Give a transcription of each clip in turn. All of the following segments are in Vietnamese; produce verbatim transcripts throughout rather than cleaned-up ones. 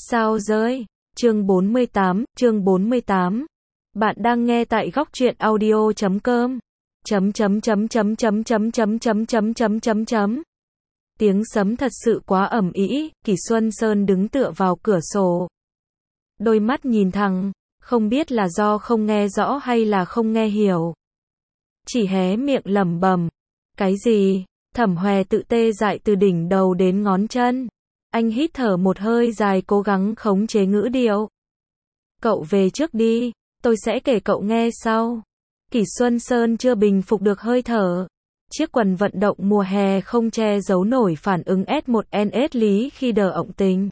Sao rơi? Chương bốn mươi tám, chương bốn mươi tám. Bạn đang nghe tại góc truyện audio chấm com. Chấm chấm chấm chấm chấm chấm chấm chấm chấm chấm chấm chấm. Tiếng sấm thật sự quá ầm ĩ, Kỷ Xuân Sơn đứng tựa vào cửa sổ. Đôi mắt nhìn thẳng, không biết là do không nghe rõ hay là không nghe hiểu. Chỉ hé miệng lẩm bẩm. Cái gì? Thẩm Hòe tự tê dại từ đỉnh đầu đến ngón chân. Anh hít thở một hơi dài cố gắng khống chế ngữ điệu. Cậu về trước đi, tôi sẽ kể cậu nghe sau. Kỷ Xuân Sơn chưa bình phục được hơi thở. Chiếc quần vận động mùa hè không che giấu nổi phản ứng S một N S lý khi đờ ọng tình.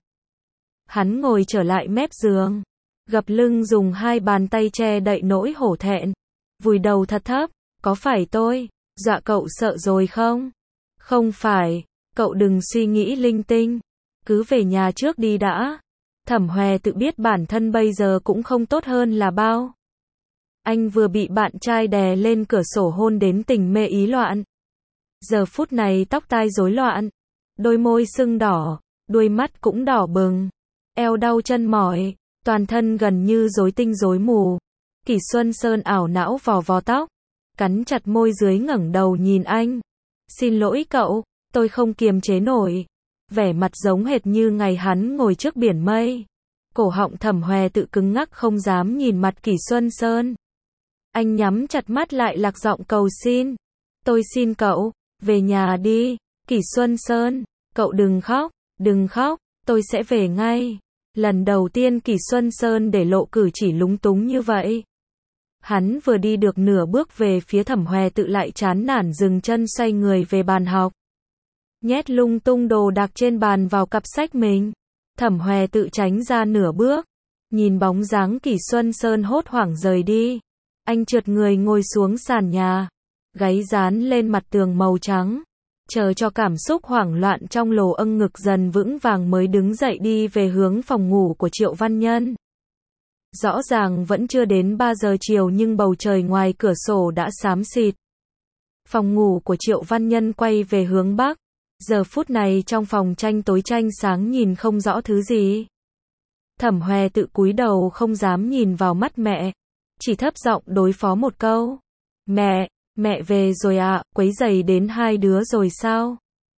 Hắn ngồi trở lại mép giường, gập lưng dùng hai bàn tay che đậy nỗi hổ thẹn. Vùi đầu thật thấp, có phải tôi dọa cậu sợ rồi không? Không phải, cậu đừng suy nghĩ linh tinh. Cứ về nhà trước đi đã. Thẩm Hòe tự biết bản thân bây giờ cũng không tốt hơn là bao. Anh vừa bị bạn trai đè lên cửa sổ hôn đến tình mê ý loạn. Giờ phút này tóc tai rối loạn, đôi môi sưng đỏ, đuôi mắt cũng đỏ bừng, eo đau chân mỏi, toàn thân gần như rối tinh rối mù. Kỷ Xuân Sơn ảo não vò vò tóc, cắn chặt môi dưới ngẩng đầu nhìn anh. Xin lỗi cậu, tôi không kiềm chế nổi. Vẻ mặt giống hệt như ngày hắn ngồi trước biển mây. Cổ họng Thẩm Hòe tự cứng ngắc không dám nhìn mặt Kỷ Xuân Sơn. Anh nhắm chặt mắt lại lạc giọng cầu xin. Tôi xin cậu, về nhà đi. Kỷ Xuân Sơn, cậu đừng khóc, đừng khóc, tôi sẽ về ngay. Lần đầu tiên Kỷ Xuân Sơn để lộ cử chỉ lúng túng như vậy. Hắn vừa đi được nửa bước về phía Thẩm Hòe tự lại chán nản dừng chân xoay người về bàn học. Nhét lung tung đồ đạc trên bàn vào cặp sách mình. Thẩm Hòe tự tránh ra nửa bước. Nhìn bóng dáng Kỷ Xuân Sơn hốt hoảng rời đi. Anh trượt người ngồi xuống sàn nhà. Gáy dán lên mặt tường màu trắng. Chờ cho cảm xúc hoảng loạn trong lồ âng ngực dần vững vàng mới đứng dậy đi về hướng phòng ngủ của Triệu Văn Nhân. Rõ ràng vẫn chưa đến ba giờ chiều nhưng bầu trời ngoài cửa sổ đã xám xịt. Phòng ngủ của Triệu Văn Nhân quay về hướng bắc. Giờ phút này trong phòng tranh tối tranh sáng nhìn không rõ thứ gì. Thẩm Hòe tự cúi đầu không dám nhìn vào mắt mẹ. Chỉ thấp giọng đối phó một câu. Mẹ, mẹ về rồi ạ, quấy rầy đến hai đứa rồi sao?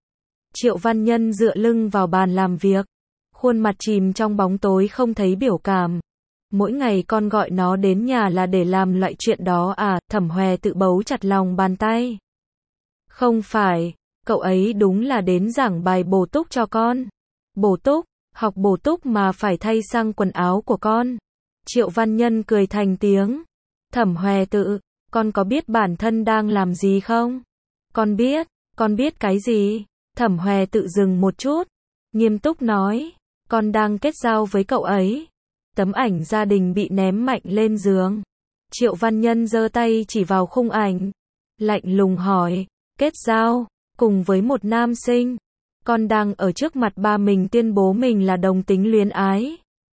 Triệu Văn Nhân dựa lưng vào bàn làm việc. Khuôn mặt chìm trong bóng tối không thấy biểu cảm. Mỗi ngày con gọi nó đến nhà là để làm loại chuyện đó à? Thẩm Hòe tự bấu chặt lòng bàn tay. Không phải. Cậu ấy đúng là đến giảng bài bổ túc cho con. Bổ túc, học bổ túc mà phải thay sang quần áo của con. Triệu Văn Nhân cười thành tiếng. Thẩm Hòe tự, con có biết bản thân đang làm gì không? Con biết, con biết cái gì? Thẩm Hòe tự dừng một chút, nghiêm túc nói, con đang kết giao với cậu ấy. Tấm ảnh gia đình bị ném mạnh lên giường. Triệu Văn Nhân giơ tay chỉ vào khung ảnh, lạnh lùng hỏi, kết giao? Cùng với một nam sinh, con đang ở trước mặt ba mình tuyên bố mình là đồng tính luyến ái.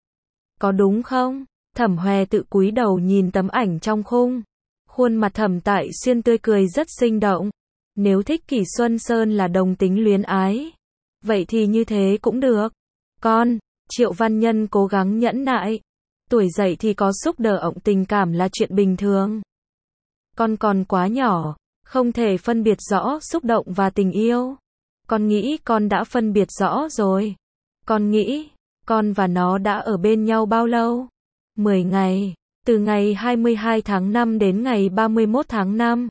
Có đúng không? Thẩm Hòe tự cúi đầu nhìn tấm ảnh trong khung. Khuôn mặt Thẩm Tại Xuyên tươi cười rất sinh động. Nếu thích Kỷ Xuân Sơn là đồng tính luyến ái, vậy thì như thế cũng được. Con, Triệu Văn Nhân cố gắng nhẫn nại. Tuổi dậy thì có xúc đờ ọng tình cảm là chuyện bình thường. Con còn quá nhỏ. Không thể phân biệt rõ xúc động và tình yêu. Con nghĩ con đã phân biệt rõ rồi. Con nghĩ, con và nó đã ở bên nhau bao lâu? mười ngày, từ ngày hai mươi hai tháng năm đến ngày ba mươi mốt tháng năm.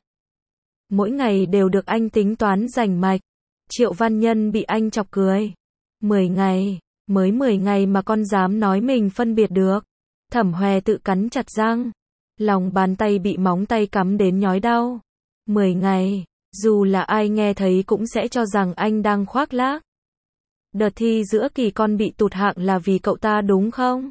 Mỗi ngày đều được anh tính toán rành mạch. Triệu Văn Nhân bị anh chọc cười. mười ngày, mới mười ngày mà con dám nói mình phân biệt được. Thẩm Hòe tự cắn chặt răng. Lòng bàn tay bị móng tay cắm đến nhói đau. mười ngày, dù là ai nghe thấy cũng sẽ cho rằng anh đang khoác lác. Đợt thi giữa kỳ con bị tụt hạng là vì cậu ta đúng không?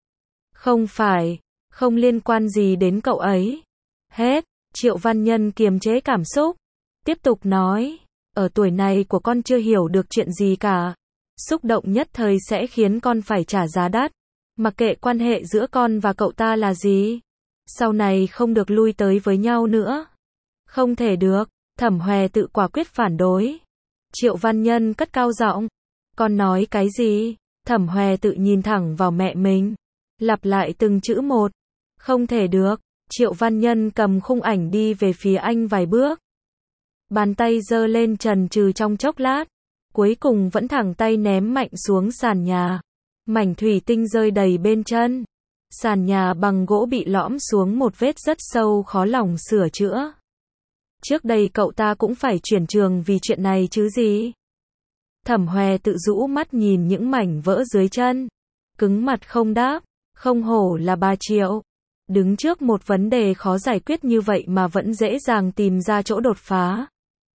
Không phải, không liên quan gì đến cậu ấy. Hết, Triệu Văn Nhân kiềm chế cảm xúc. Tiếp tục nói, ở tuổi này của con chưa hiểu được chuyện gì cả. Xúc động nhất thời sẽ khiến con phải trả giá đắt. Mặc kệ quan hệ giữa con và cậu ta là gì. Sau này không được lui tới với nhau nữa. Không thể được, Thẩm Hòe tự quả quyết phản đối. Triệu Văn Nhân cất cao giọng. Con nói cái gì? Thẩm Hoè tự nhìn thẳng vào mẹ mình, lặp lại từng chữ một. Không thể được. Triệu Văn Nhân cầm khung ảnh đi về phía anh vài bước. Bàn tay giơ lên chần chừ trong chốc lát, cuối cùng vẫn thẳng tay ném mạnh xuống sàn nhà. Mảnh thủy tinh rơi đầy bên chân. Sàn nhà bằng gỗ bị lõm xuống một vết rất sâu khó lòng sửa chữa. Trước đây cậu ta cũng phải chuyển trường vì chuyện này chứ gì. Thẩm Hoè tự rũ mắt nhìn những mảnh vỡ dưới chân. Cứng mặt không đáp. Không hổ là bà Triệu. Đứng trước một vấn đề khó giải quyết như vậy mà vẫn dễ dàng tìm ra chỗ đột phá.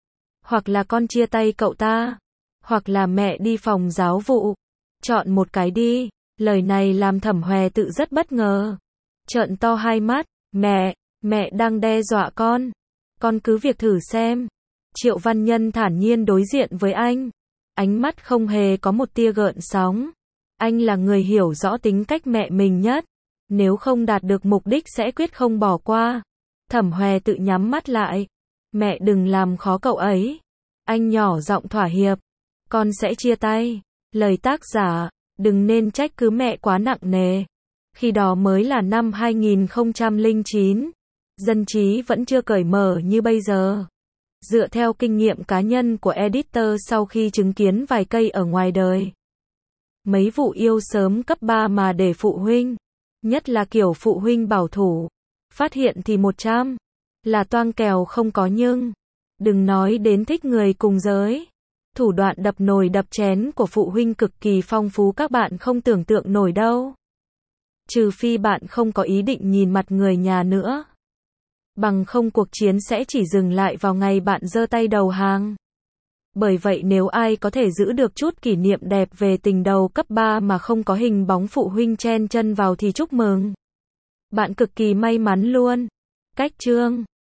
Hoặc là con chia tay cậu ta. Hoặc là mẹ đi phòng giáo vụ. Chọn một cái đi. Lời này làm Thẩm Hoè tự rất bất ngờ. Trợn to hai mắt. Mẹ, mẹ đang đe dọa con. Con cứ việc thử xem. Triệu Văn Nhân thản nhiên đối diện với anh. Ánh mắt không hề có một tia gợn sóng. Anh là người hiểu rõ tính cách mẹ mình nhất. Nếu không đạt được mục đích sẽ quyết không bỏ qua. Thẩm Hoè tự nhắm mắt lại. Mẹ đừng làm khó cậu ấy. Anh nhỏ giọng thỏa hiệp. Con sẽ chia tay. Lời tác giả, đừng nên trách cứ mẹ quá nặng nề. Khi đó mới là năm hai nghìn không trăm lẻ chín. Dân trí vẫn chưa cởi mở như bây giờ. Dựa theo kinh nghiệm cá nhân của editor sau khi chứng kiến vài cây ở ngoài đời. Mấy vụ yêu sớm cấp ba mà để phụ huynh, nhất là kiểu phụ huynh bảo thủ, phát hiện thì một trăm là toang kèo không có nhưng. Đừng nói đến thích người cùng giới. Thủ đoạn đập nồi đập chén của phụ huynh cực kỳ phong phú các bạn không tưởng tượng nổi đâu. Trừ phi bạn không có ý định nhìn mặt người nhà nữa. Bằng không cuộc chiến sẽ chỉ dừng lại vào ngày bạn giơ tay đầu hàng. Bởi vậy nếu ai có thể giữ được chút kỷ niệm đẹp về tình đầu cấp ba mà không có hình bóng phụ huynh chen chân vào thì chúc mừng. Bạn cực kỳ may mắn luôn. Cách chương